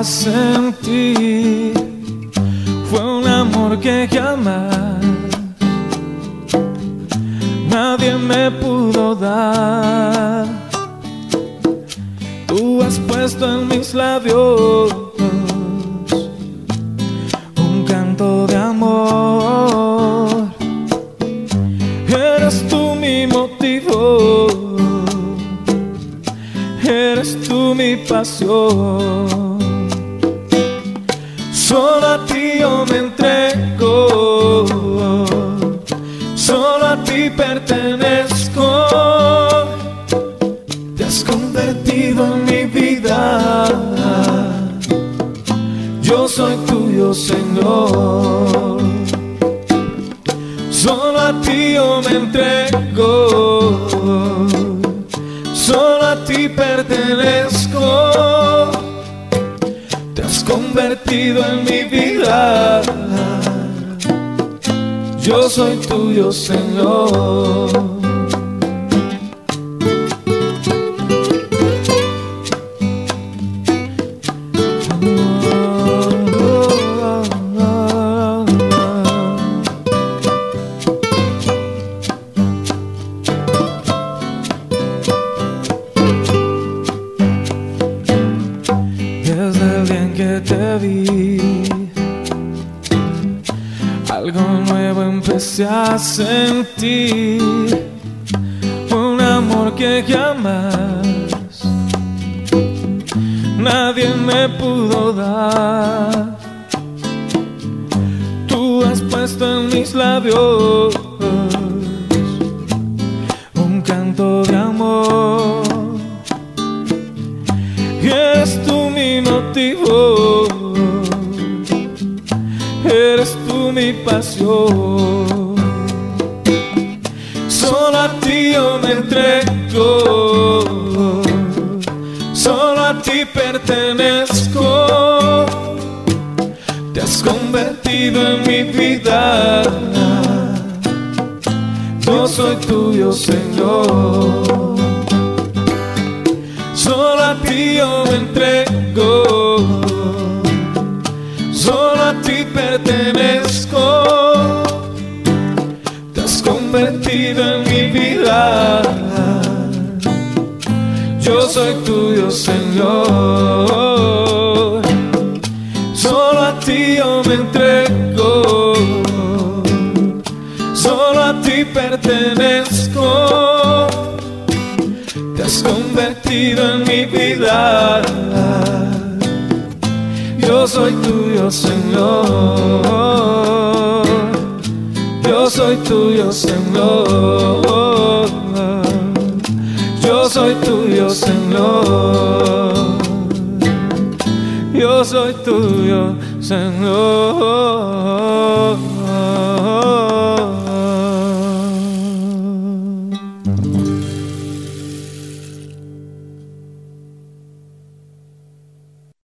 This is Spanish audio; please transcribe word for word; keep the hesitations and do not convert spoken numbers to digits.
sentí fue un amor que jamás nadie me pudo dar. Tú has puesto en mis labios un canto de amor. Eres tú mi motivo, eres tú mi pasión. Solo a ti yo me entrego, solo a ti pertenezco. Te has convertido en mi vida, yo soy tuyo, Señor. Solo a ti yo me entrego, solo a ti pertenezco. Te has convertido en mi vida, yo soy tuyo, Señor. Desde el día en que te vi, algo nuevo empecé a sentir, un amor que jamás nadie me pudo dar. Tú has puesto en mis labios un canto de amor. Y eres tú mi motivo, eres tú mi pasión. Solo a ti yo me entrego, solo a ti pertenezco. Te has convertido en mi vida, yo soy tuyo, Señor. Solo a ti yo me entrego, solo a ti pertenezco. Te has convertido en mi vida, yo soy tuyo, Señor. Solo a ti yo me entrego, solo a ti pertenezco. Te has convertido en mi vida, yo soy tuyo, Señor. Yo soy tuyo, Señor. Yo soy tuyo, Señor. Yo soy tuyo, Señor.